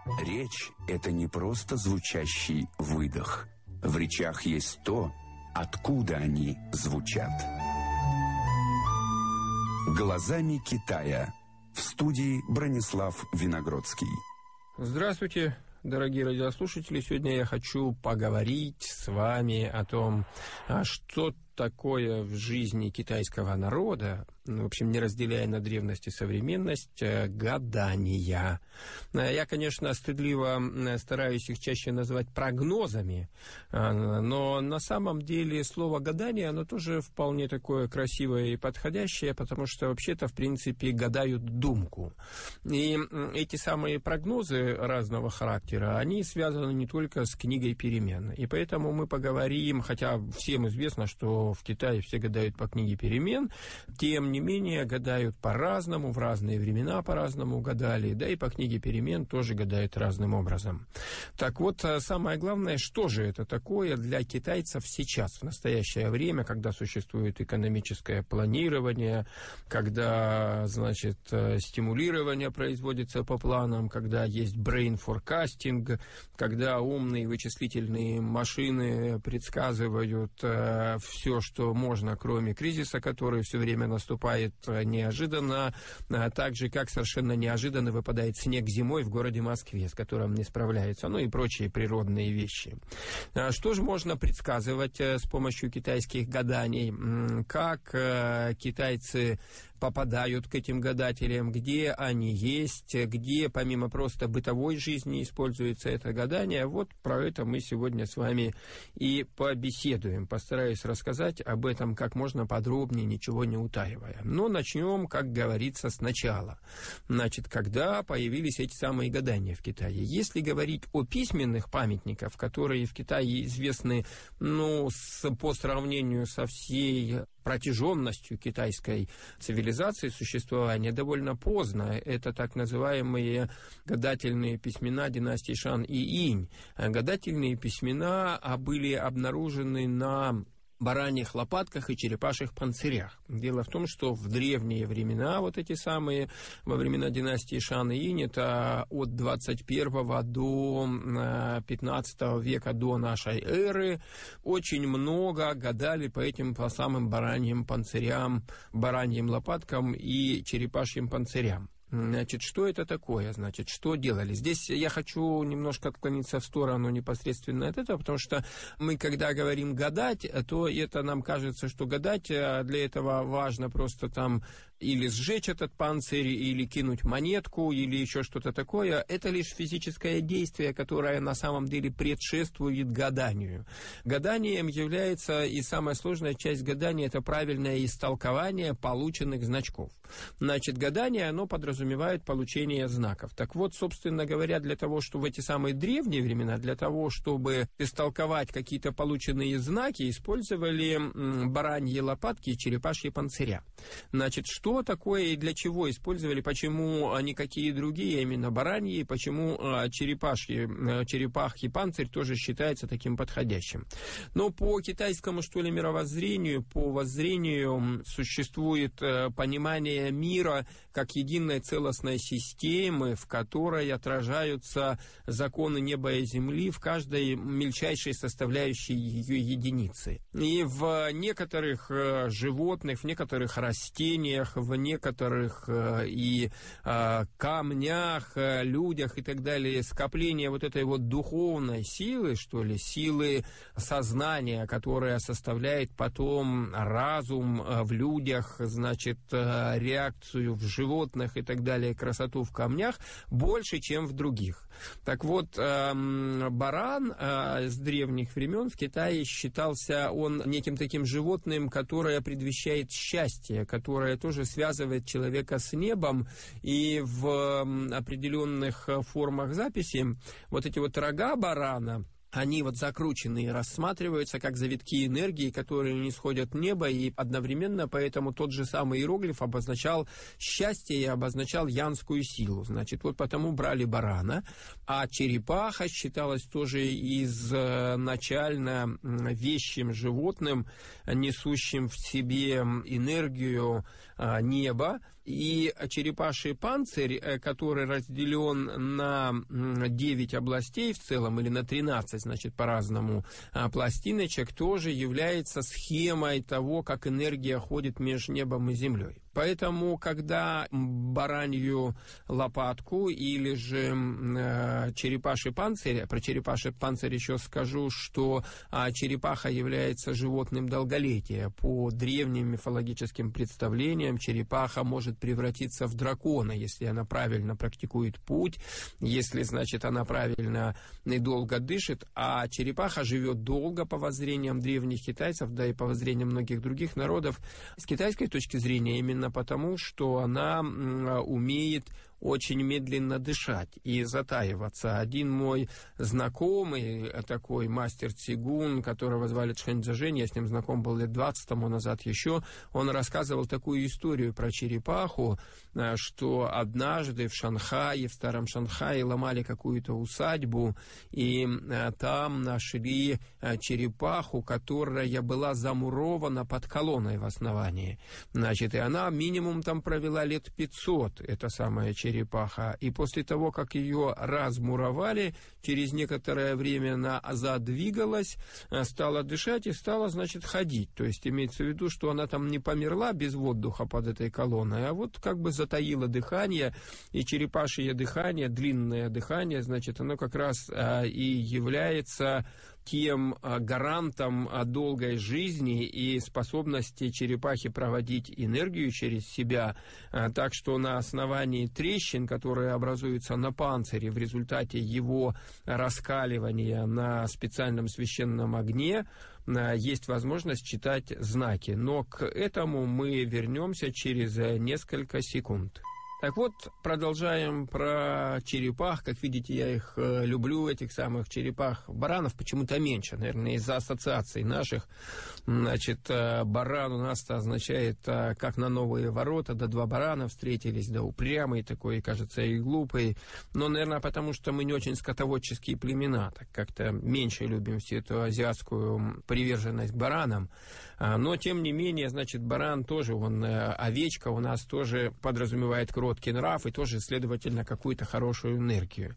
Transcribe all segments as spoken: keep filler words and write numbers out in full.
Речь – это не просто звучащий выдох. В речах есть то, откуда они звучат. «Глазами Китая». В студии Бронислав Виногродский. Здравствуйте, дорогие радиослушатели. Сегодня я хочу поговорить с вами о том, что такое в жизни китайского народа, в общем, не разделяя на древность и современность, гадания. Я, конечно, стыдливо стараюсь их чаще называть прогнозами, но на самом деле слово «гадание», оно тоже вполне такое красивое и подходящее, потому что вообще-то, в принципе, гадают думку. И эти самые прогнозы разного характера, они связаны не только с книгой перемен. И поэтому мы поговорим, хотя всем известно, что в Китае все гадают по книге перемен, тем не менее гадают по-разному, в разные времена по-разному гадали, да и по книге перемен тоже гадают разным образом. Так вот, самое главное, что же это такое для китайцев сейчас, в настоящее время, когда существует экономическое планирование, когда, значит, стимулирование производится по планам, когда есть brain forecasting, когда умные вычислительные машины предсказывают э, все, что можно, кроме кризиса, который все время наступает неожиданно, а также как совершенно неожиданно выпадает снег зимой в городе Москве, с которым не справляются, ну и прочие природные вещи. Что же можно предсказывать с помощью китайских гаданий? Как китайцы попадают к этим гадателям, где они есть, где помимо просто бытовой жизни используется это гадание? Вот про это мы сегодня с вами и побеседуем. Постараюсь рассказать об этом как можно подробнее, ничего не утаивая. Но начнем, как говорится, сначала. Значит, когда появились эти самые гадания в Китае? Если говорить о письменных памятниках, которые в Китае известны, ну, с, по сравнению со всей протяженностью китайской цивилизации существования, довольно поздно. Это так называемые гадательные письмена династии Шан и Инь. Гадательные письмена были обнаружены на бараньих лопатках и черепашьих панцирях. Дело в том, что в древние времена, вот эти самые, во времена династии Шан и Инь, это от двадцать первого до пятнадцатого века до нашей эры, очень много гадали по этим по самым бараньим панцирям, бараньим лопаткам и черепашьим панцирям. Значит, что это такое? Значит, что делали? Здесь я хочу немножко отклониться в сторону непосредственно от этого, потому что мы, когда говорим гадать, то это нам кажется, что гадать, для этого важно просто там или сжечь этот панцирь, или кинуть монетку, или еще что-то такое. Это лишь физическое действие, которое на самом деле предшествует гаданию. Гаданием является, и самая сложная часть гадания, это правильное истолкование полученных значков. Значит, гадание, оно подразумевает получение знаков. Так вот, собственно говоря, для того, чтобы в эти самые древние времена, для того, чтобы истолковать какие-то полученные знаки, использовали бараньи лопатки и черепашьи панциря. Значит, что Что такое и для чего использовали, почему никакие другие, именно бараньи, почему черепашьи, черепахи панцирь тоже считается таким подходящим. Но по китайскому, что ли, мировоззрению, по воззрению существует понимание мира как единой целостной системы, в которой отражаются законы неба и земли в каждой мельчайшей составляющей ее единицы. И в некоторых животных, в некоторых растениях, в некоторых э, и э, камнях, э, людях и так далее, скопление вот этой вот духовной силы, что ли, силы сознания, которая составляет потом разум э, в людях, значит, э, реакцию в животных и так далее, красоту в камнях, больше, чем в других. Так вот, э, баран э, с древних времен в Китае считался он неким таким животным, которое предвещает счастье, которое тоже связывает человека с небом, и в определенных формах записи вот эти вот рога барана, они вот закрученные рассматриваются как завитки энергии, которые не сходят в небо, и одновременно поэтому тот же самый иероглиф обозначал счастье и обозначал янскую силу. Значит, вот потому брали барана, а черепаха считалась тоже изначально вещим животным, несущим в себе энергию неба, И черепаший панцирь, который разделен на девять областей в целом, или на тринадцать, значит, по-разному пластиночек, тоже является схемой того, как энергия ходит между небом и землей. Поэтому, когда баранью лопатку или же э, черепаший панцирь, про черепаший панцирь еще скажу, что э, черепаха является животным долголетия. По древним мифологическим представлениям черепаха может превратиться в дракона, если она правильно практикует путь, если, значит, она правильно и долго дышит, а черепаха живет долго по воззрениям древних китайцев, да и по воззрениям многих других народов. С китайской точки зрения именно потому, что она умеет очень медленно дышать и затаиваться. Один мой знакомый, такой мастер цигун, которого звали Чхэнь Цзэжэнь, я с ним знаком был лет двадцать тому назад еще, он рассказывал такую историю про черепаху, что однажды в Шанхае, в старом Шанхае, ломали какую-то усадьбу, и там нашли черепаху, которая была замурована под колонной в основании. Значит, и она минимум там провела лет пятьсот, эта самая черепаха. черепаха. И после того, как ее размуровали, через некоторое время она задвигалась, стала дышать и стала, значит, ходить. То есть имеется в виду, что она там не померла без воздуха под этой колонной, а вот как бы затаила дыхание, и черепашье дыхание, длинное дыхание, значит, оно как раз а, и является тем гарантом долгой жизни и способности черепахи проводить энергию через себя, так что на основании трещин, которые образуются на панцире в результате его раскаливания на специальном священном огне, есть возможность читать знаки. Но к этому мы вернемся через несколько секунд. Так вот, продолжаем про черепах. Как видите, я их э, люблю, этих самых черепах. Баранов почему-то меньше, наверное, из-за ассоциаций наших. Значит, э, баран у нас-то означает, э, как на новые ворота, да два барана встретились, да упрямый такой, кажется, и глупый. Но, наверное, потому что мы не очень скотоводческие племена, так как-то меньше любим всю эту азиатскую приверженность к баранам. А, но, тем не менее, значит, баран тоже, он, э, овечка у нас тоже подразумевает кровь, нрав и тоже, следовательно, какую-то хорошую энергию.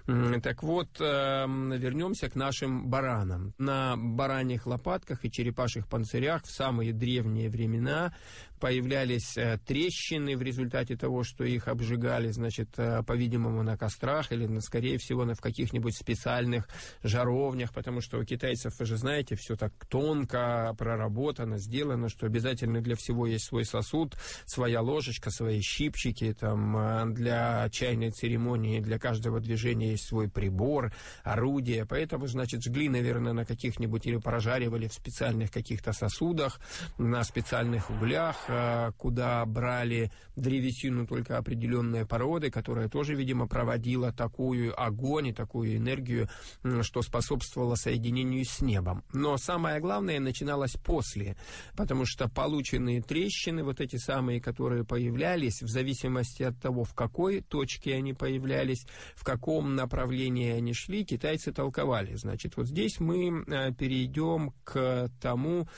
Так вот, вернемся к нашим баранам. На бараньих лопатках и черепашьих панцирях в самые древние времена появлялись трещины в результате того, что их обжигали, значит, по-видимому, на кострах или, скорее всего, в каких-нибудь специальных жаровнях, потому что у китайцев, вы же знаете, все так тонко проработано, сделано, что обязательно для всего есть свой сосуд, своя ложечка, свои щипчики, там, для чайной церемонии, для каждого движения есть свой прибор, орудие, поэтому, значит, жгли, наверное, на каких-нибудь или прожаривали в специальных каких-то сосудах, на специальных углях, куда брали древесину только определенные породы, которая тоже, видимо, проводила такую огонь и такую энергию, что способствовало соединению с небом. Но самое главное начиналось после, потому что полученные трещины, вот эти самые, которые появлялись, в зависимости от того, в какой точке они появлялись, в каком направлении они шли, китайцы толковали. Значит, вот здесь мы перейдем к тому,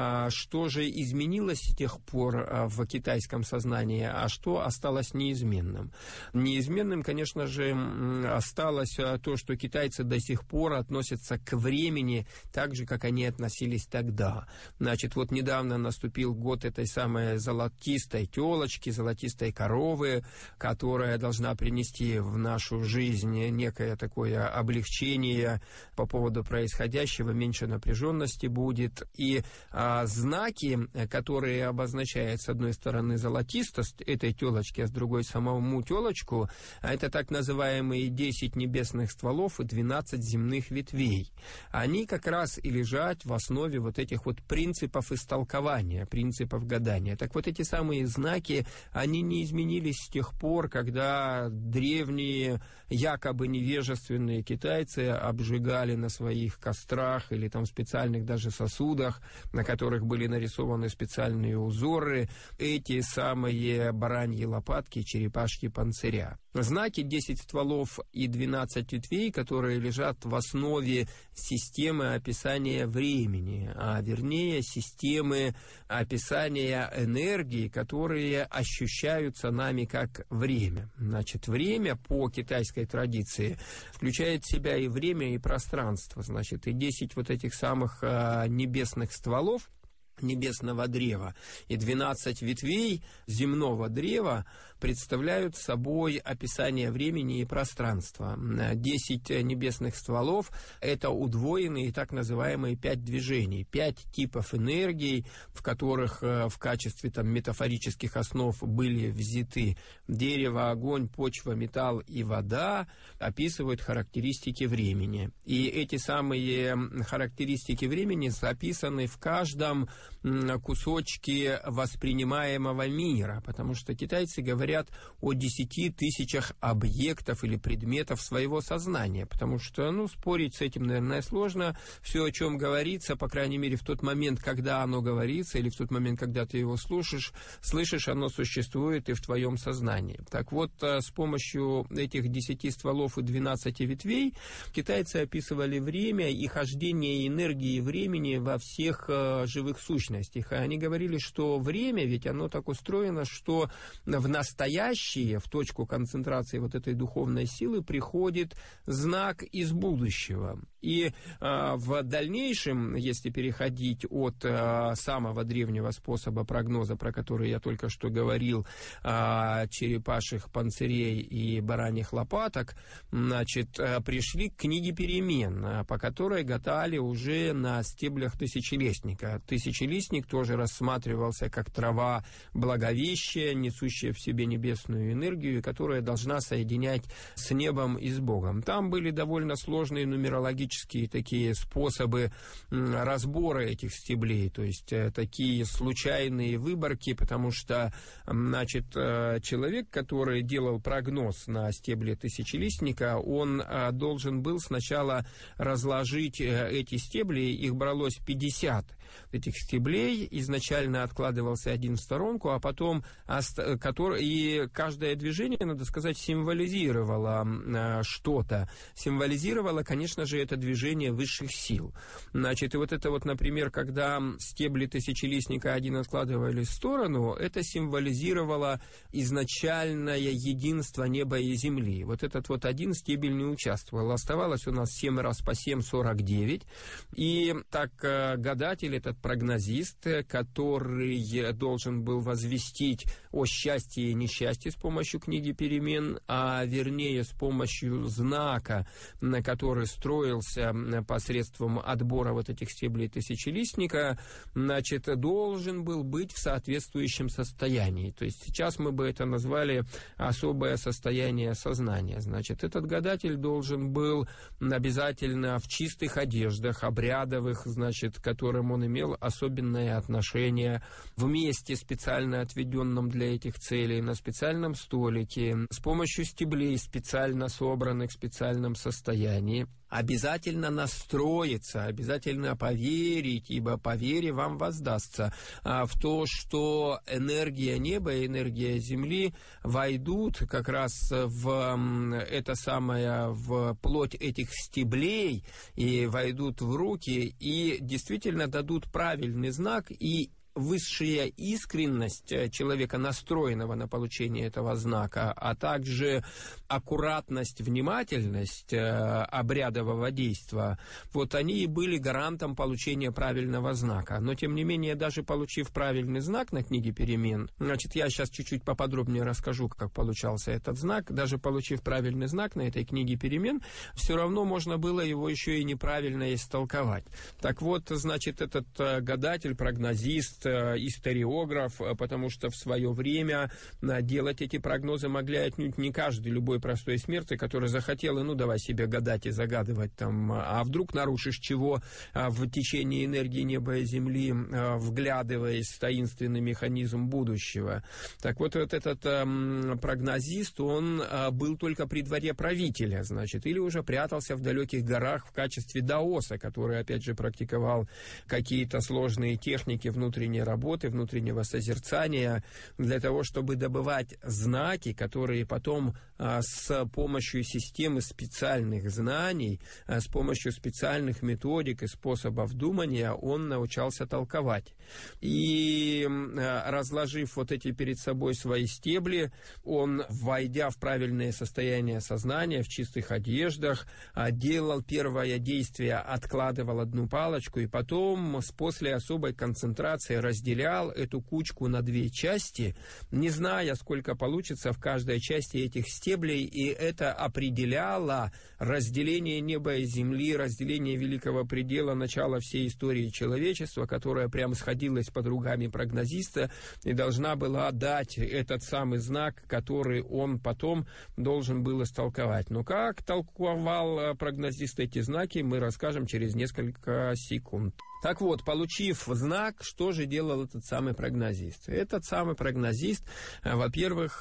что же изменилось с тех пор в китайском сознании, а что осталось неизменным. Неизменным, конечно же, осталось то, что китайцы до сих пор относятся к времени так же, как они относились тогда. Значит, вот недавно наступил год этой самой золотистой телочки, золотистой коровы, которая должна принести в нашу жизнь некое такое облегчение по поводу происходящего, меньше напряженности будет. И а, знаки, которые обозначают, с одной стороны, золотистость этой телочки, а с другой самому телочку, а это так называемые десять небесных стволов и двенадцать земных ветвей. Они как раз и лежат в основе вот этих вот принципов истолкования, принципов гадания. Так вот, эти самые знаки, они не изменились с тех пор, когда древние, якобы невежественные китайцы обжигали на своих кострах или там специальных даже сосудах, на которых были нарисованы специальные узоры, эти самые бараньи лопатки, черепашьи панциря. знаки, десять стволов и двенадцать ветвей, которые лежат в основе системы описания времени, а вернее системы описания энергии, которые ощущаются нами как время. Значит, время по китайской традиции включает в себя и время, и пространство. Значит, и десять вот этих самых а, небесных стволов небесного древа и двенадцать ветвей земного древа представляют собой описание времени и пространства. Десять небесных стволов – это удвоенные так называемые пять движений, пять типов энергий, в которых в качестве там, метафорических основ были взяты дерево, огонь, почва, металл и вода, описывают характеристики времени. И эти самые характеристики времени записаны в каждом кусочке воспринимаемого мира, потому что китайцы говорят о десяти тысячах объектов или предметов своего сознания, потому что, ну, спорить с этим, наверное, сложно. Все, о чем говорится, по крайней мере, в тот момент, когда оно говорится, или в тот момент, когда ты его слушаешь, слышишь, оно существует и в твоем сознании. Так вот, с помощью этих десяти стволов и двенадцати ветвей китайцы описывали время и хождение энергии времени во всех живых сущностях. И они говорили, что время, ведь оно так устроено, что в настоящее, в точку концентрации вот этой духовной силы приходит знак из будущего. И э, в дальнейшем, если переходить от э, самого древнего способа прогноза, про который я только что говорил, э, черепашьих панцирей и бараньих лопаток, значит, э, пришли к книге перемен, по которой гадали уже на стеблях тысячелистника. Тысячелистник тоже рассматривался как трава благовещая, несущая в себе небесную энергию, которая должна соединять с небом и с Богом. Там были довольно сложные нумерологические такие способы разбора этих стеблей, то есть такие случайные выборки, потому что, значит, человек, который делал прогноз на стебле тысячелистника, он должен был сначала разложить эти стебли, их бралось пятьдесят этих стеблей, изначально откладывался один в сторонку, а потом который, и каждое движение, надо сказать, символизировало что-то. Символизировало, конечно же, это движение высших сил. Значит, и вот это вот, например, когда стебли тысячелистника один откладывали в сторону, это символизировало изначальное единство неба и земли. Вот этот вот один стебель не участвовал. Оставалось у нас семь раз по семь, сорок девять. И так гадатель, этот прогнозист, который должен был возвестить о счастье и несчастье с помощью книги перемен, а вернее с помощью знака, на который строился посредством отбора вот этих стеблей тысячелистника, значит, должен был быть в соответствующем состоянии. То есть сейчас мы бы это назвали особое состояние сознания. Значит, этот гадатель должен был обязательно в чистых одеждах, обрядовых, значит, к которым он имел особенное отношение, в месте, специально отведенном для этих целей, на специальном столике, с помощью стеблей, специально собранных в специальном состоянии. Обязательно настроиться, обязательно поверить, ибо по вере вам воздастся, в то, что энергия неба и энергия земли войдут как раз в это самое, в плоть этих стеблей и войдут в руки и действительно дадут правильный знак, и высшая искренность человека, настроенного на получение этого знака, а также аккуратность, внимательность обрядового действия, вот они и были гарантом получения правильного знака. Но, тем не менее, даже получив правильный знак на книге перемен, значит, я сейчас чуть-чуть поподробнее расскажу, как получался этот знак, даже получив правильный знак на этой книге перемен, все равно можно было его еще и неправильно истолковать. Так вот, значит, этот гадатель, прогнозист, историограф, потому что в свое время делать эти прогнозы могли отнюдь не каждый, любой простой смертный, который захотел, и ну давай себе гадать и загадывать там, а вдруг нарушишь чего в течение энергии неба и земли, вглядываясь в таинственный механизм будущего. Так вот, вот этот прогнозист, он был только при дворе правителя, значит, или уже прятался в далеких горах в качестве даоса, который, опять же, практиковал какие-то сложные техники внутренней внутренней работы, внутреннего созерцания, для того, чтобы добывать знаки, которые потом с помощью системы специальных знаний, с помощью специальных методик и способов думания он научался толковать. И разложив вот эти перед собой свои стебли, он, войдя в правильное состояние сознания, в чистых одеждах, делал первое действие, откладывал одну палочку, и потом после особой концентрации разделял эту кучку на две части, не зная, сколько получится в каждой части этих стеблей, и это определяло разделение неба и земли, разделение великого предела, начало всей истории человечества, которая прямо сходилась под руками прогнозиста и должна была дать этот самый знак, который он потом должен был истолковать. Но как толковал прогнозист эти знаки, мы расскажем через несколько секунд. Так вот, получив знак, что же делал этот самый прогнозист? Этот самый прогнозист, во-первых,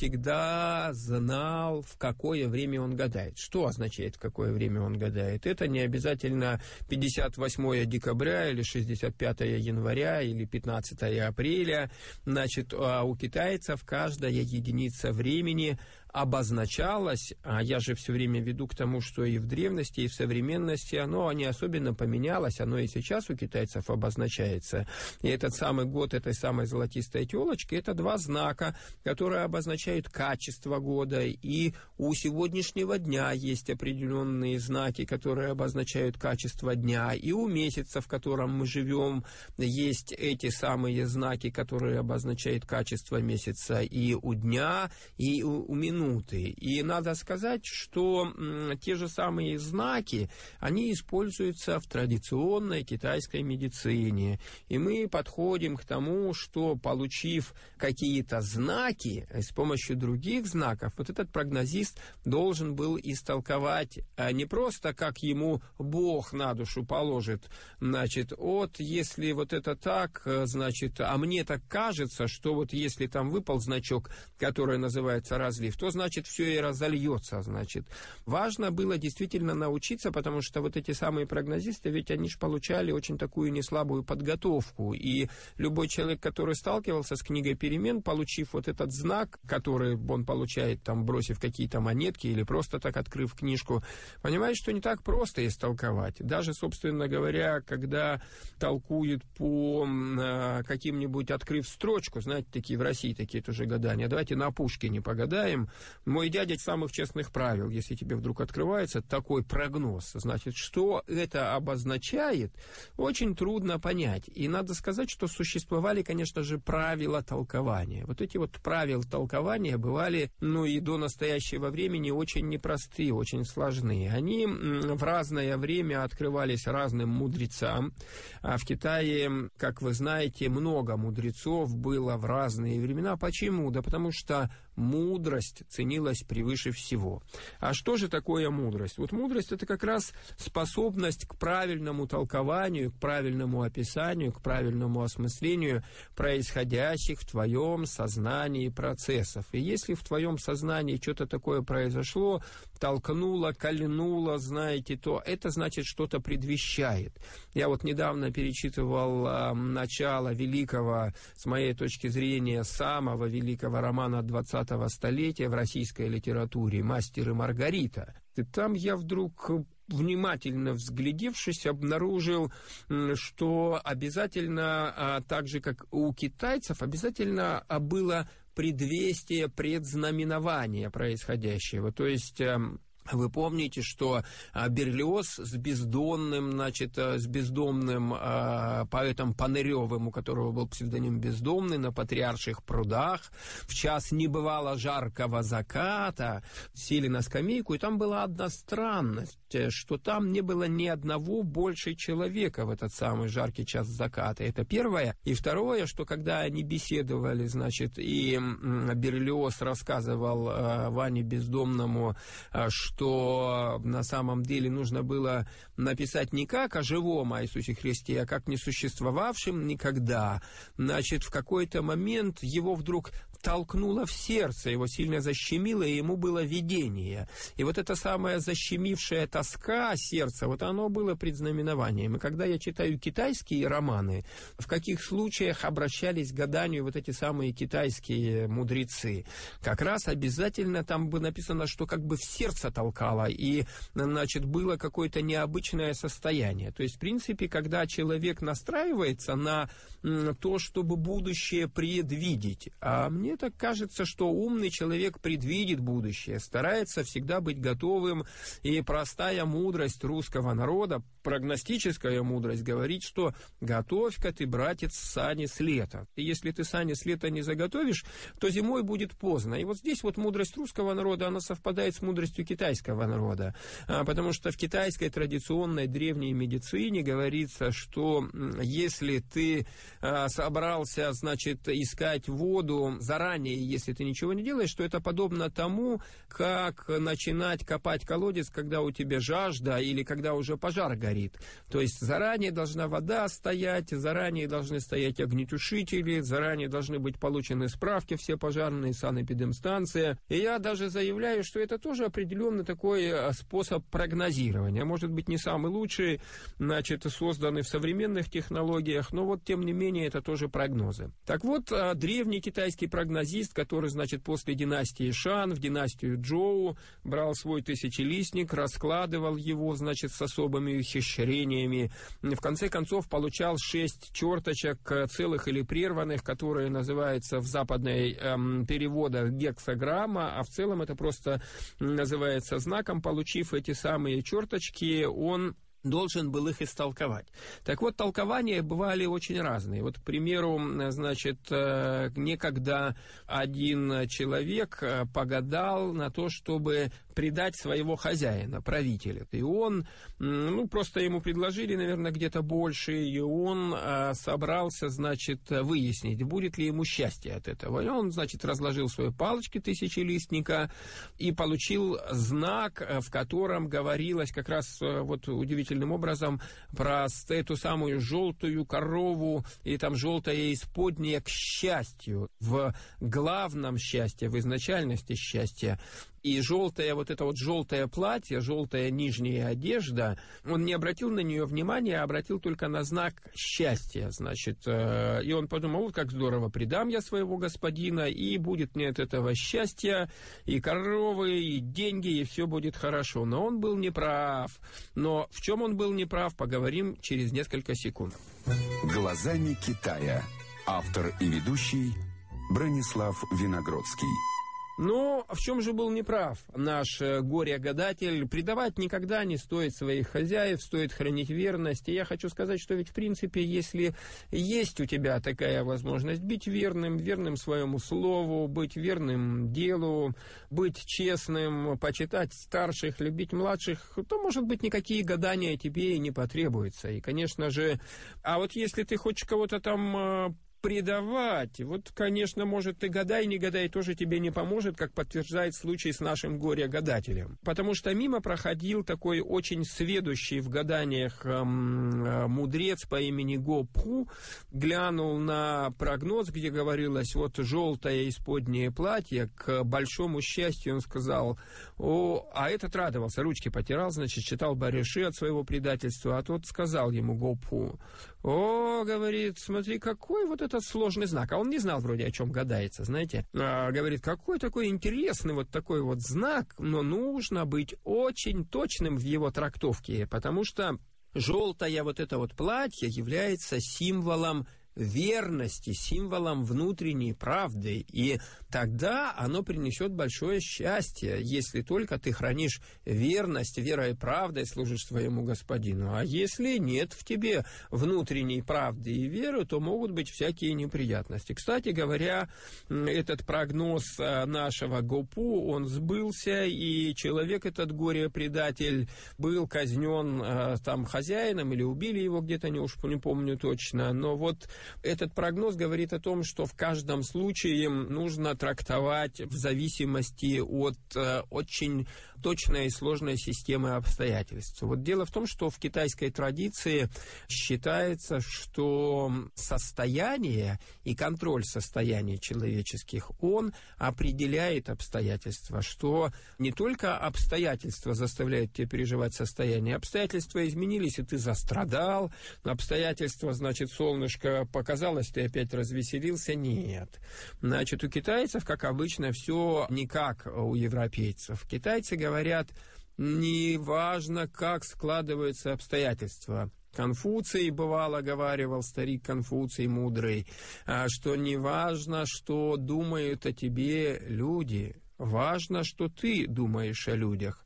всегда знал, в какое время он гадает. Что означает, в какое время он гадает? Это не обязательно пятьдесят восьмое декабря или шестьдесят пятое января или пятнадцатое апреля. Значит, у китайцев каждая единица времени обозначалось, а я же все время веду к тому, что и в древности, и в современности оно не особенно поменялось, оно и сейчас у китайцев обозначается. И этот самый год этой самой золотистой телочки — это два знака, которые обозначают качество года, и у сегодняшнего дня есть определенные знаки, которые обозначают качество дня, и у месяца, в котором мы живем, есть эти самые знаки, которые обозначают качество месяца, и у дня, и у, у минуты. И надо сказать, что м, те же самые знаки, они используются в традиционной китайской медицине. И мы подходим к тому, что, получив какие-то знаки, с помощью других знаков, вот этот прогнозист должен был истолковать а не просто, как ему Бог на душу положит, значит, вот если вот это так, значит, а мне так кажется, что вот если там выпал значок, который называется разлив, то значит, все и разольется, значит. Важно было действительно научиться, потому что вот эти самые прогнозисты, ведь они же получали очень такую неслабую подготовку, и любой человек, который сталкивался с книгой перемен, получив вот этот знак, который он получает, там, бросив какие-то монетки или просто так открыв книжку, понимает, что не так просто истолковать. Даже, собственно говоря, когда толкуют по э, каким-нибудь, открыв строчку, знаете, такие в России такие тоже гадания, давайте на Пушкине погадаем. Мой дядя самых честных правил, если тебе вдруг открывается такой прогноз, значит, что это обозначает, очень трудно понять. И надо сказать, что существовали, конечно же, правила толкования. Вот эти вот правила толкования бывали, ну и до настоящего времени, очень непростые, очень сложные. Они в разное время открывались разным мудрецам. А в Китае, как вы знаете, много мудрецов было в разные времена. Почему? Да потому что мудрость ценилась превыше всего. А что же такое мудрость? Вот мудрость — это как раз способность к правильному толкованию, к правильному описанию, к правильному осмыслению происходящих в твоем сознании процессов. И если в твоем сознании что-то такое произошло, толкнуло, кольнуло, знаете, то это значит, что-то предвещает. Я вот недавно перечитывал э, начало великого, с моей точки зрения, самого великого романа двадцатого столетия в российской литературе «Мастер и Маргарита». И там я вдруг, внимательно взглядевшись, обнаружил, что обязательно, так же, как у китайцев, обязательно было предвестие, предзнаменование происходящего. То есть вы помните, что Берлиоз с бездомным, значит, с бездомным э, поэтом Паныревым, у которого был псевдоним Бездомный, на Патриарших прудах, в час небывало жаркого заката, сели на скамейку, и там была одна странность, что там не было ни одного больше человека в этот самый жаркий час заката. Это первое. И второе, что когда они беседовали, значит, и Берлиоз рассказывал э, Ване Бездомному, э, что на самом деле нужно было написать не как о живом Иисусе Христе, а как несуществовавшем никогда. Значит, в какой-то момент его вдруг толкнуло в сердце, его сильно защемило, и ему было видение. И вот это самое защемившая тоска сердца, вот оно было предзнаменованием. И когда я читаю китайские романы, в каких случаях обращались к гаданию вот эти самые китайские мудрецы? Как раз обязательно там бы написано, что как бы в сердце толкало, и, значит, было какое-то необычное состояние. То есть, в принципе, когда человек настраивается на то, чтобы будущее предвидеть, а мне так кажется, что умный человек предвидит будущее, старается всегда быть готовым, и простая мудрость русского народа, прогностическая мудрость, говорит, что готовь-ка ты, братец, сани с лета. И если ты сани с лета не заготовишь, то зимой будет поздно. И вот здесь вот мудрость русского народа, она совпадает с мудростью китайского народа, потому что в китайской традиционной древней медицине говорится, что если ты собрался, значит, искать воду заранее, если ты ничего не делаешь, то это подобно тому, как начинать копать колодец, когда у тебя жажда или когда уже пожар горит. То есть заранее должна вода стоять, заранее должны стоять огнетушители, заранее должны быть получены справки все пожарные, санэпидемстанция. И я даже заявляю, что это тоже определенный такой способ прогнозирования. Может быть, не самый лучший, значит, созданный в современных технологиях, но вот, тем не менее, это тоже прогнозы. Так вот, древний китайский прогнозист, который, значит, после династии Шан в династию Джоу брал свой тысячелистник, раскладывал его, значит, с особыми ухищрениями, в конце концов получал шесть черточек целых или прерванных, которые называются в западной эм, переводах гексаграмма, а в целом это просто называется знаком. Получив эти самые черточки, он должен был их истолковать. Так вот, толкования бывали очень разные. Вот, к примеру, значит, некогда один человек погадал на то, чтобы предать своего хозяина, правителя. И он, ну, просто ему предложили, наверное, где-то больше, и он собрался, значит, выяснить, будет ли ему счастье от этого. И он, значит, разложил свои палочки тысячелистника и получил знак, в котором говорилось как раз вот удивительно образом про эту самую желтую корову и там желтое исподнее к счастью, в главном счастье, в изначальности счастья. И желтое, вот это вот желтое платье, желтая нижняя одежда, он не обратил на нее внимания, а обратил только на знак счастья, значит. И он подумал, вот как здорово, предам я своего господина, и будет мне от этого счастья, и коровы, и деньги, и все будет хорошо. Но он был неправ. Но в чем он был неправ, поговорим через несколько секунд. «Глазами Китая». Автор и ведущий Бронислав Виногродский. Но в чем же был неправ наш горе-гадатель? Предавать никогда не стоит своих хозяев, стоит хранить верность. И я хочу сказать, что ведь в принципе, если есть у тебя такая возможность быть верным, верным своему слову, быть верным делу, быть честным, почитать старших, любить младших, то, может быть, никакие гадания тебе и не потребуются. И, конечно же, а вот если ты хочешь кого-то там предавать, вот, конечно, может, ты гадай, не гадай, тоже тебе не поможет, как подтверждает случай с нашим горе-гадателем. Потому что мимо проходил такой очень сведущий в гаданиях эм, мудрец по имени Го Пху, глянул на прогноз, где говорилось, вот, желтое исподнее платье, к большому счастью, он сказал, о, а этот радовался, ручки потирал, значит, читал бариши от своего предательства, а тот сказал ему, Го Пху, о, говорит, смотри, какой вот этот сложный знак. А он не знал вроде, о чем гадается, знаете. А, говорит, какой такой интересный вот такой вот знак, но нужно быть очень точным в его трактовке, потому что желтое вот это вот платье является символом верности, символом внутренней правды, и тогда оно принесет большое счастье, если только ты хранишь верность, верой и правдой служишь своему господину. А если нет в тебе внутренней правды и веры, то могут быть всякие неприятности. Кстати говоря, этот прогноз нашего Гопу, он сбылся, и человек этот, горе-предатель, был казнен там хозяином, или убили его где-то, не уж не помню точно, но вот Этот прогноз говорит о том, что в каждом случае нужно трактовать в зависимости от э, очень точной и сложной системы обстоятельств. Вот дело в том, что в китайской традиции считается, что состояние и контроль состояний человеческих, он определяет обстоятельства, что не только обстоятельства заставляют тебя переживать состояние, обстоятельства изменились, и ты застрадал, обстоятельства, значит, солнышко показалось, ты опять развеселился, нет. Значит, у китайцев, как обычно, все не как у европейцев. Китайцы говорят, не важно, как складываются обстоятельства. Конфуций, бывало, говаривал старик Конфуций мудрый, что не важно, что думают о тебе люди, важно, что ты думаешь о людях.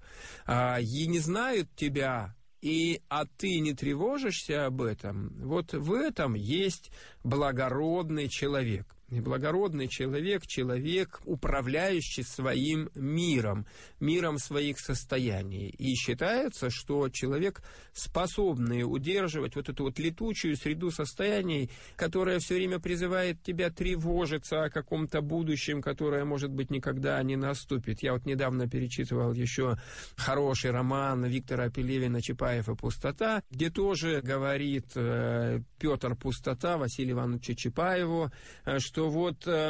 И не знают тебя, и, а ты не тревожишься об этом, вот в этом есть благородный человек. И благородный человек, человек, управляющий своим миром, миром своих состояний. И считается, что человек, способный удерживать вот эту вот летучую среду состояний, которая все время призывает тебя тревожиться о каком-то будущем, которое, может быть, никогда не наступит. Я вот недавно перечитывал еще хороший роман Виктора Пелевина «Чапаев и пустота», где тоже говорит э, Петр Пустота Василию Ивановичу Чапаеву, э, что что вот э,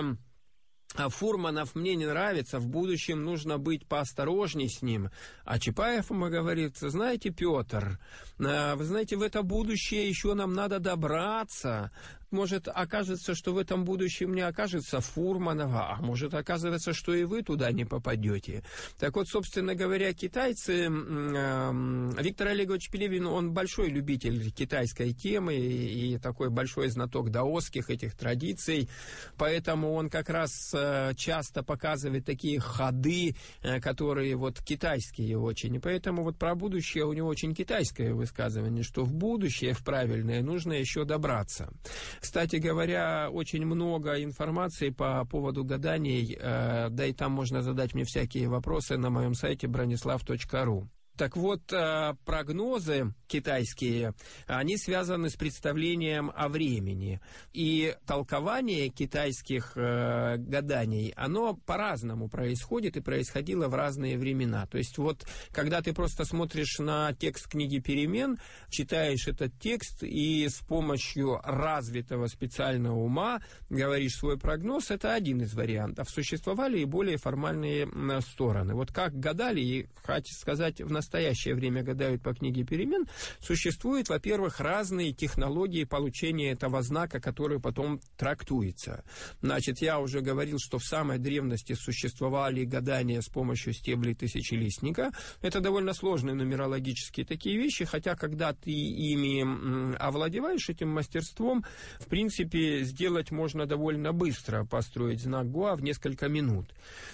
Фурманов мне не нравится, в будущем нужно быть поосторожней с ним. А Чапаев ему говорит, знаете, Петр, э, вы знаете, в это будущее еще нам надо добраться. Может, окажется, что в этом будущем не окажется Фурманова, а может, оказывается, что и вы туда не попадете. Так вот, собственно говоря, китайцы, э, Виктор Олегович Пелевин, он большой любитель китайской темы и, и такой большой знаток даосских этих традиций, поэтому он как раз э, часто показывает такие ходы, э, которые вот китайские очень. И поэтому вот про будущее у него очень китайское высказывание, что в будущее, в правильное, нужно еще добраться. Кстати говоря, очень много информации по поводу гаданий, э, да и там можно задать мне всякие вопросы на моем сайте бронислав точка ру. Так вот, прогнозы китайские, они связаны с представлением о времени. И толкование китайских гаданий, оно по-разному происходит и происходило в разные времена. То есть вот, когда ты просто смотришь на текст книги «Перемен», читаешь этот текст и с помощью развитого специального ума говоришь свой прогноз, это один из вариантов. Существовали и более формальные стороны. Вот как гадали, и, хочу сказать, в настоящее В настоящее время гадают по книге «Перемен», существуют, во-первых, разные технологии получения этого знака, который потом трактуется. Значит, я уже говорил, что в самой древности существовали гадания с помощью стеблей тысячелистника. Это довольно сложные нумерологические такие вещи, хотя, когда ты ими овладеваешь, этим мастерством, в принципе, сделать можно довольно быстро, построить знак Гуа в несколько минут.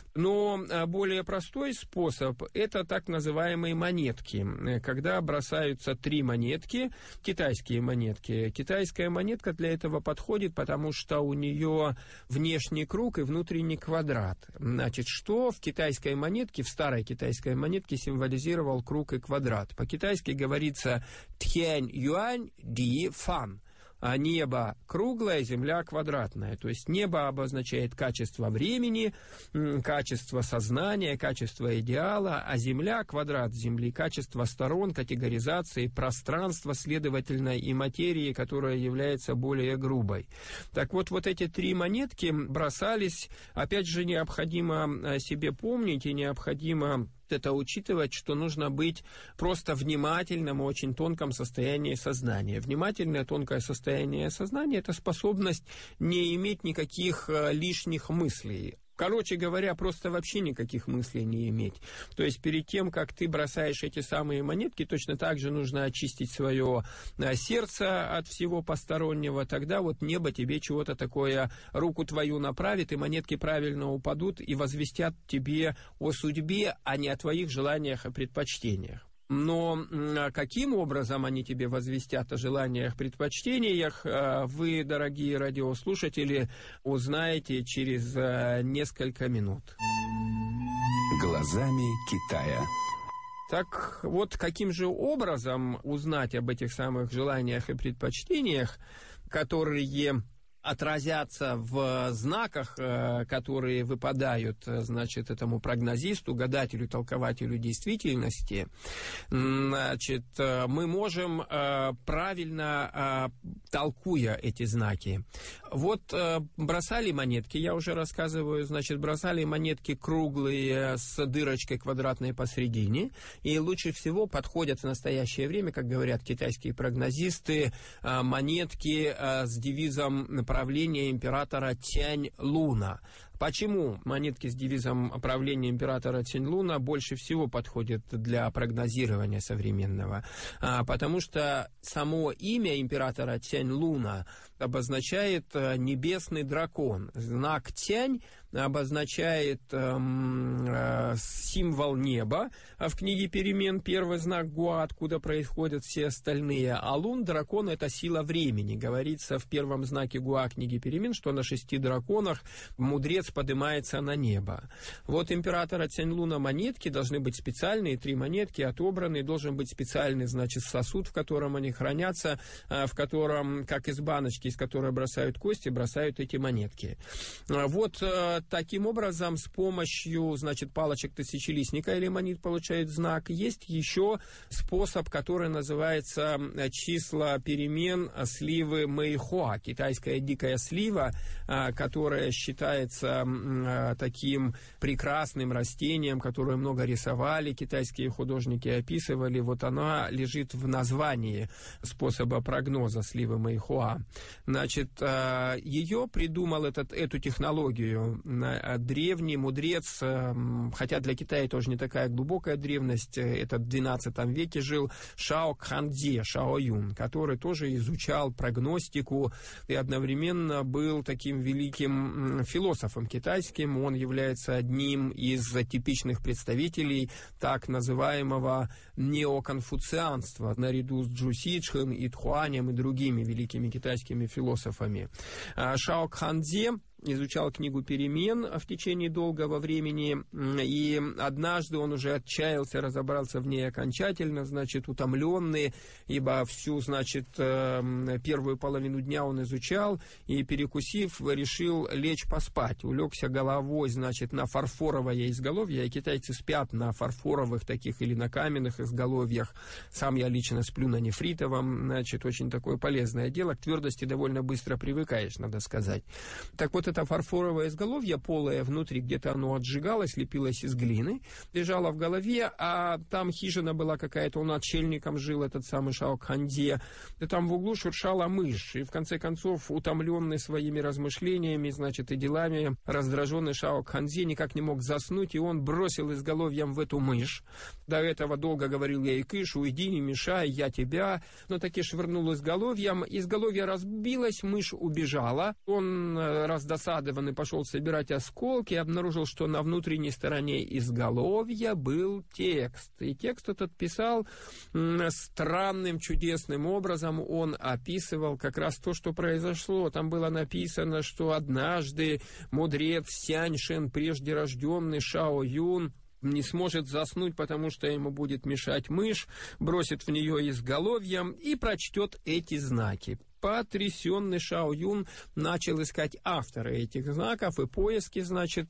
Но более простой способ – это так называемые монетки. Когда бросаются три монетки, китайские монетки. Китайская монетка для этого подходит, потому что у нее внешний круг и внутренний квадрат. Значит, что в китайской монетке, в старой китайской монетке символизировал круг и квадрат? По-китайски говорится «тянь юань ди фан». А небо круглое, земля квадратная. То есть небо обозначает качество времени, качество сознания, качество идеала, а земля, квадрат земли, качество сторон, категоризации, пространства, следовательно, и материи, которая является более грубой. Так вот, вот эти три монетки бросались, опять же, необходимо себе помнить и необходимо это учитывать, что нужно быть просто внимательным и очень тонком состоянии сознания. Внимательное, тонкое состояние сознания – это способность не иметь никаких лишних мыслей. Короче говоря, просто вообще никаких мыслей не иметь. То есть перед тем, как ты бросаешь эти самые монетки, точно так же нужно очистить свое сердце от всего постороннего. Тогда вот небо тебе чего-то такое, руку твою направит, и монетки правильно упадут и возвестят тебе о судьбе, а не о твоих желаниях и предпочтениях. Но каким образом они тебе возвестят о желаниях, предпочтениях, вы, дорогие радиослушатели, узнаете через несколько минут. Глазами Китая. Так вот, каким же образом узнать об этих самых желаниях и предпочтениях? которые отразятся в знаках, которые выпадают, значит, этому прогнозисту, гадателю, толкователю действительности, значит, мы можем, правильно толкуя эти знаки. Вот бросали монетки, я уже рассказываю, значит, бросали монетки круглые с дырочкой квадратной посередине, и лучше всего подходят в настоящее время, как говорят китайские прогнозисты, монетки с девизом правления императора Тянь-Луна. Почему монетки с девизом правления императора Тянь-Луна больше всего подходят для прогнозирования современного? А, потому что само имя императора Тянь-Луна обозначает небесный дракон. Знак Тянь обозначает эм, э, символ неба. В книге «Перемен» первый знак Гуа, откуда происходят все остальные. А Лун, дракон, это сила времени. Говорится в первом знаке Гуа книги «Перемен», что на шести драконах мудрец поднимается на небо. Вот императора Тянь-Луна монетки должны быть специальные, три монетки отобраны, должен быть специальный, значит, сосуд, в котором они хранятся, в котором, как из баночки, из которой бросают кости, бросают эти монетки. Вот таким образом, с помощью, значит, палочек тысячелистника или монет получают знак. Есть еще способ, который называется числа перемен сливы Мэйхуа, китайская дикая слива, которая считается таким прекрасным растением, которое много рисовали, китайские художники описывали. Вот она лежит в названии способа прогноза сливы Мэйхуа. Значит, ее придумал этот, эту технологию древний мудрец, хотя для Китая тоже не такая глубокая древность, это в двенадцатом веке жил Шао Кхандзе, Шао Юн, который тоже изучал прогностику и одновременно был таким великим философом китайским. Он является одним из типичных представителей так называемого неоконфуцианства, наряду с Джу Сичхэн и Тхуанем и другими великими китайскими философами. Шао Кхандзе изучал книгу «Перемен» в течение долгого времени, и однажды он уже отчаялся, разобрался в ней окончательно, значит, утомленный, ибо всю, значит, первую половину дня он изучал, и, перекусив, решил лечь поспать. Улегся головой, значит, на фарфоровое изголовье, и китайцы спят на фарфоровых таких или на каменных изголовьях. Сам я лично сплю на нефритовом, значит, очень такое полезное дело. К твердости довольно быстро привыкаешь, надо сказать. Так вот, это фарфоровое изголовье, полое внутри, где-то оно отжигалось, лепилось из глины, лежало в голове, а там хижина была какая-то, он отшельником жил, этот самый Шао Кхандзе, и там в углу шуршала мышь, и в конце концов, утомленный своими размышлениями, значит, и делами, раздраженный Шао Кхандзе никак не мог заснуть, и он бросил изголовьем в эту мышь. До этого долго говорил ей: «Кыш, уйди, не мешай, я тебя», но таки швырнул изголовьем, изголовье разбилось, мышь убежала, он раздосадованный пошел собирать осколки и обнаружил, что на внутренней стороне изголовья был текст. И текст этот писал странным, чудесным образом. Он описывал как раз то, что произошло. Там было написано, что однажды мудрец Сяньшэн, прежде рожденный Шао Юн, не сможет заснуть, потому что ему будет мешать мышь, бросит в нее изголовьем и прочтет эти знаки. Потрясенный Шао Юн начал искать автора этих знаков, и поиски, значит,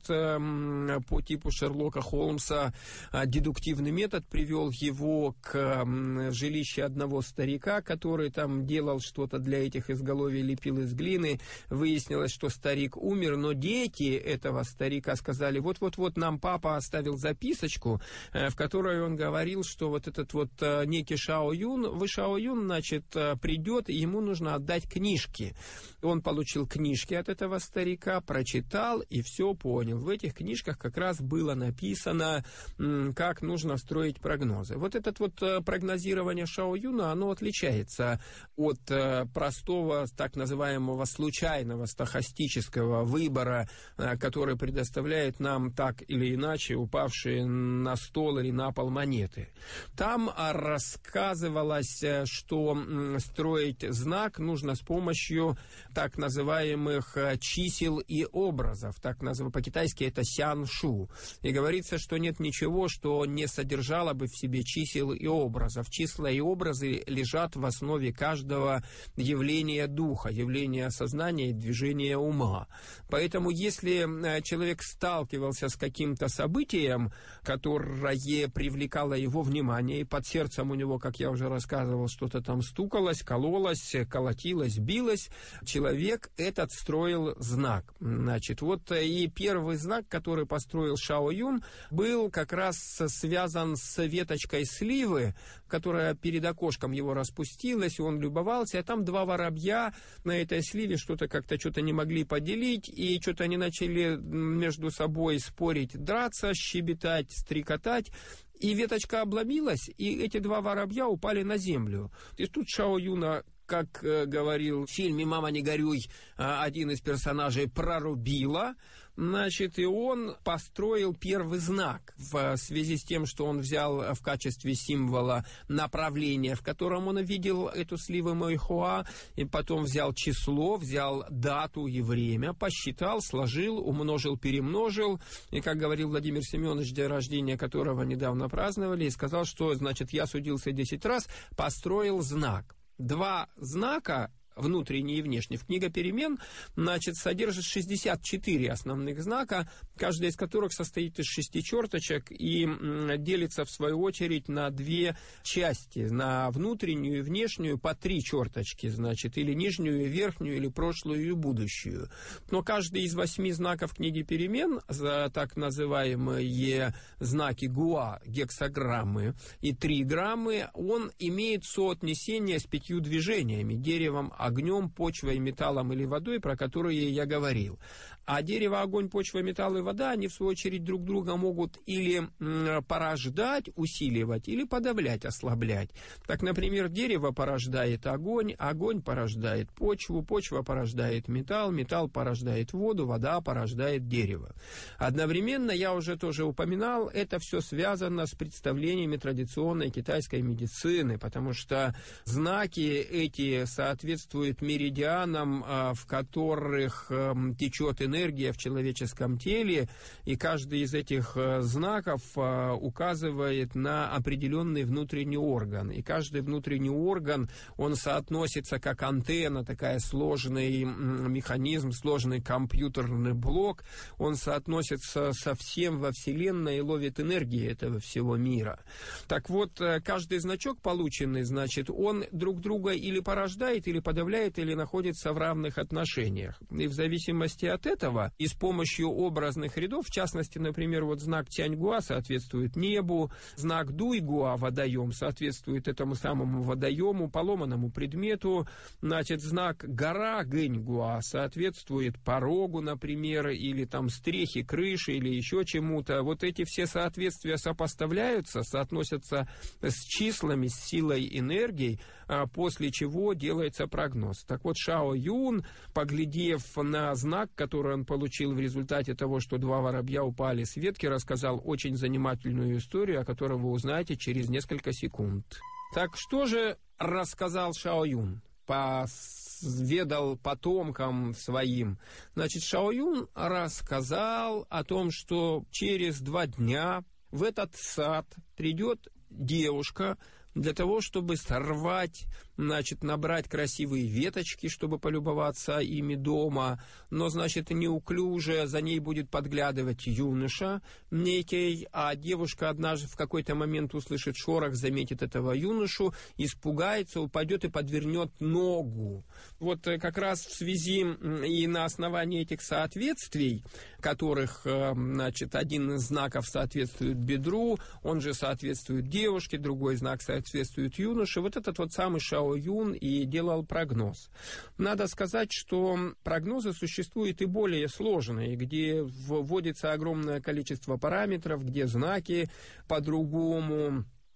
по типу Шерлока Холмса, дедуктивный метод привел его к жилищу одного старика, который там делал что-то для этих изголовий, лепил из глины. Выяснилось, что старик умер, но дети этого старика сказали: вот-вот-вот нам папа оставил записочку, в которой он говорил, что вот этот вот некий Шао Юн, вы Шао Юн, значит, придет, и ему нужно отдать книжки. Он получил книжки от этого старика, прочитал и все понял. В этих книжках как раз было написано, как нужно строить прогнозы. Вот это вот прогнозирование Шао Юна, оно отличается от простого, так называемого случайного, стохастического выбора, который предоставляет нам так или иначе упавшие на стол или на пол монеты. Там рассказывалось, что строить знак нужно нужно с помощью так называемых чисел и образов. Так называемых, по-китайски это сян-шу. И говорится, что нет ничего, что не содержало бы в себе чисел и образов. Числа и образы лежат в основе каждого явления духа, явления сознания и движения ума. Поэтому, если человек сталкивался с каким-то событием, которое привлекало его внимание, и под сердцем у него, как я уже рассказывал, что-то там стукалось, кололось, колотилось, билось, человек этот строил знак. Значит, вот и первый знак, который построил Шао Юн, был как раз связан с веточкой сливы, которая перед окошком его распустилась, и он любовался, а там два воробья на этой сливе что-то как-то что-то не могли поделить, и что-то они начали между собой спорить, драться, щебетать, стрекотать. И веточка обломилась, и эти два воробья упали на землю. И тут Шао Юна, как э, говорил в фильме «Мама, не горюй», э, один из персонажей прорубила, значит, и он построил первый знак в связи с тем, что он взял в качестве символа направление, в котором он видел эту сливу Мэйхуа, и потом взял число, взял дату и время, посчитал, сложил, умножил, перемножил, и, как говорил Владимир Семенович, день рождения которого недавно праздновали, и сказал, что, значит, я судился десять раз, построил знак. Два знака, внутренний и внешний, в книга перемен, значит, содержит шестьдесят четыре основных знака, каждый из которых состоит из шести черточек и делится, в свою очередь, на две части, на внутреннюю и внешнюю по три черточки, значит, или нижнюю и верхнюю, или прошлую и будущую. Но каждый из восьми знаков книги перемен, за так называемые знаки гуа, гексаграммы и триграммы, он имеет соотнесение с пятью движениями: деревом, огнем, почвой, металлом или водой, про которые я говорил. А дерево, огонь, почва, металл и вода, они, в свою очередь, друг друга могут или порождать, усиливать, или подавлять, ослаблять. Так, например, дерево порождает огонь, огонь порождает почву, почва порождает металл, металл порождает воду, вода порождает дерево. Одновременно, я уже тоже упоминал, это все связано с представлениями традиционной китайской медицины, потому что знаки эти соответствуют меридианам, в которых течет энергия, энергия в человеческом теле, и каждый из этих знаков указывает на определенный внутренний орган. И каждый внутренний орган, он соотносится как антенна, такая сложный механизм, сложный компьютерный блок, он соотносится со всем во Вселенной и ловит энергию этого всего мира. Так вот, каждый значок полученный, значит, он друг друга или порождает, или подавляет, или находится в равных отношениях. И в зависимости от этого и с помощью образных рядов, в частности, например, вот знак Тяньгуа соответствует небу, знак Дуйгуа, водоем, соответствует этому самому водоему, поломанному предмету, значит, знак гора Гэньгуа соответствует порогу, например, или там стрехе крыши, или еще чему-то. Вот эти все соответствия сопоставляются, соотносятся с числами, с силой энергии, после чего делается прогноз. Так вот, Шао Юн, поглядев на знак, который он получил в результате того, что два воробья упали с ветки, рассказал очень занимательную историю, о которой вы узнаете через несколько секунд. Так что же рассказал Шао Юн? Поведал потомкам своим. Значит, Шао Юн рассказал о том, что через два дня в этот сад придет девушка для того, чтобы сорвать, значит, набрать красивые веточки, чтобы полюбоваться ими дома, но, значит, неуклюже за ней будет подглядывать юноша некий, а девушка однажды в какой-то момент услышит шорох, заметит этого юношу, испугается, упадет и подвернет ногу. Вот как раз в связи и на основании этих соответствий, которых, значит, один из знаков соответствует бедру, он же соответствует девушке, другой знак соответствует юноше, вот этот вот самый Шао Юн и делал прогноз. Надо сказать, что прогнозы существуют и более сложные, где вводится огромное количество параметров, где знаки по-другому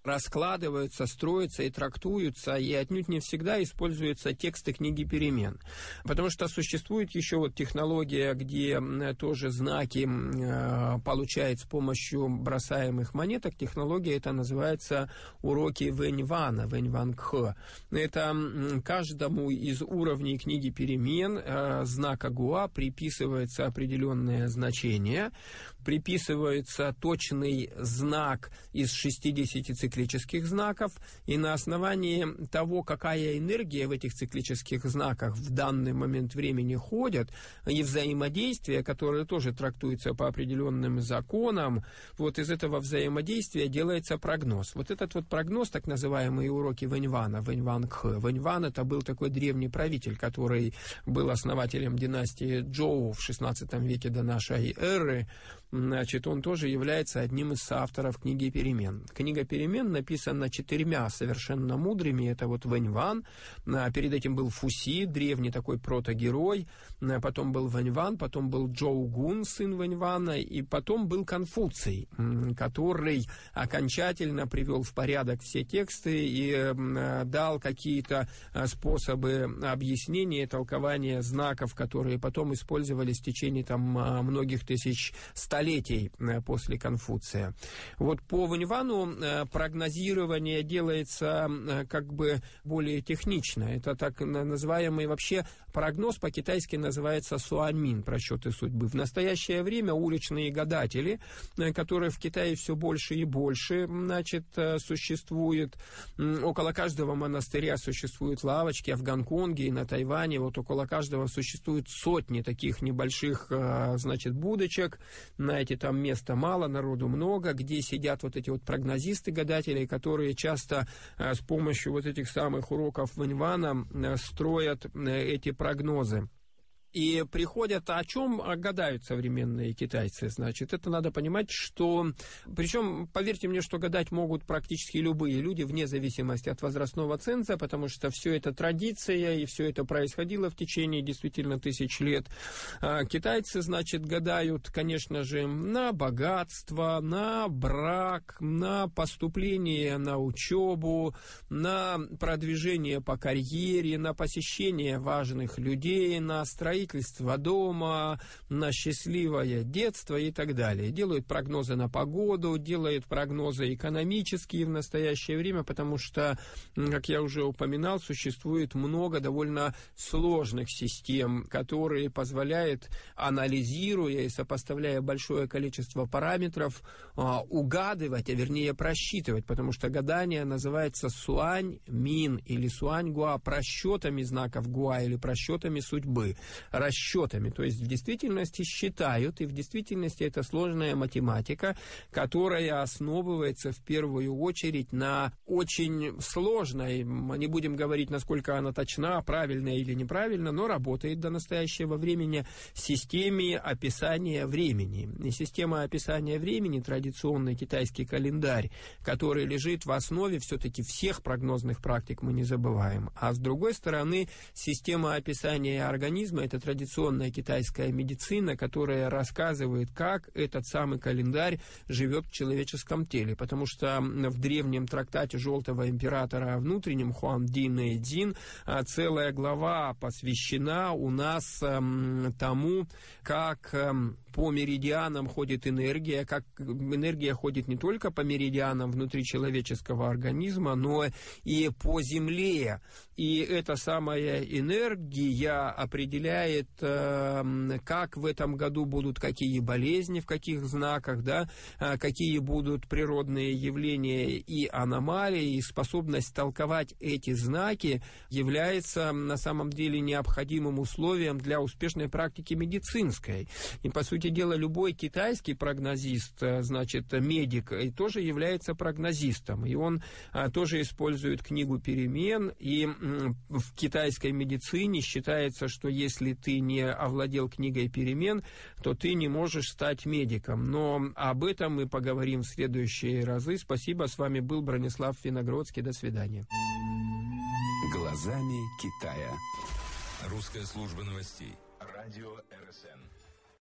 раскладываются, строятся и трактуются, и отнюдь не всегда используются тексты книги перемен. Потому что существует еще вот технология, где тоже знаки э, получают с помощью бросаемых монеток. Технология эта называется уроки Вэньвана, Вэньван-кхэ. Это каждому из уровней книги перемен э, знака Гуа приписывается определенное значение, приписывается точный знак из шестидесяти циклических знаков, и на основании того, какая энергия в этих циклических знаках в данный момент времени ходят, и взаимодействие, которое тоже трактуется по определенным законам, вот из этого взаимодействия делается прогноз. Вот этот вот прогноз, так называемые уроки Вэньвана, Вэньван-кхэ. Вэньван — это был такой древний правитель, который был основателем династии Джоу в шестнадцатом веке до нашей эры. Значит, он тоже является одним из соавторов книги перемен. Книга перемен написана четырьмя совершенно мудрыми. Это вот Вэньван, перед этим был Фуси, древний такой протогерой, потом был Вэньван, потом был Джоу Гун, сын Вэньвана, и потом был Конфуций, который окончательно привел в порядок все тексты и дал какие-то способы объяснения, толкования знаков, которые потом использовались в течение там многих тысяч столетий после Конфуция. Вот по Вэньвану прогнозирование делается как бы более технично. Это так называемый вообще прогноз, по-китайски называется суаньмин, просчеты судьбы. В настоящее время уличные гадатели, которые в Китае все больше и больше, значит, существует. Около каждого монастыря существуют лавочки, а в Гонконге и на Тайване вот около каждого существуют сотни таких небольших, значит, будочек. Знаете, там места мало, народу много, где сидят вот эти вот прогнозисты, гадатели, которые часто а, с помощью вот этих самых уроков Вэньвана а, строят а, эти прогнозы. И приходят, о чем гадают современные китайцы, значит, это надо понимать, что, причем, поверьте мне, что гадать могут практически любые люди, вне зависимости от возрастного ценза, потому что все это традиция, и все это происходило в течение действительно тысяч лет. А китайцы, значит, гадают, конечно же, на богатство, на брак, на поступление на учебу, на продвижение по карьере, на посещение важных людей, на строительство дома, на счастливое детство и так далее. Делают прогнозы на погоду, делают прогнозы экономические в настоящее время, потому что, как я уже упоминал, существует много довольно сложных систем, которые позволяют, анализируя и сопоставляя большое количество параметров, угадывать, а вернее просчитывать, потому что гадание называется суань-мин или суань-гуа, просчетами знаков гуа или просчетами судьбы. Расчетами, то есть в действительности считают, и в действительности это сложная математика, которая основывается в первую очередь на очень сложной, мы не будем говорить, насколько она точна, правильная или неправильно, но работает до настоящего времени, системе описания времени. И система описания времени, традиционный китайский календарь, который лежит в основе все-таки всех прогнозных практик, мы не забываем. А с другой стороны, система описания организма — это традиционная китайская медицина, которая рассказывает, как этот самый календарь живет в человеческом теле. Потому что в древнем трактате Желтого императора о внутреннем Хуан-Ди Нэ-Дзин целая глава посвящена у нас тому, как по меридианам ходит энергия, как энергия ходит не только по меридианам внутри человеческого организма, но и по Земле. И эта самая энергия определяет, как в этом году будут какие болезни, в каких знаках, да, какие будут природные явления и аномалии, и способность толковать эти знаки является на самом деле необходимым условием для успешной практики медицинской. И, по сути дела, любой китайский прогнозист, значит, медик, тоже является прогнозистом. И он тоже использует книгу перемен, и в китайской медицине считается, что если ты не овладел книгой перемен, то ты не можешь стать медиком. Но об этом мы поговорим в следующие разы. Спасибо, с вами был Бронислав Виногродский. До свидания. Глазами Китая. Русская служба новостей. Радио эр эс эн.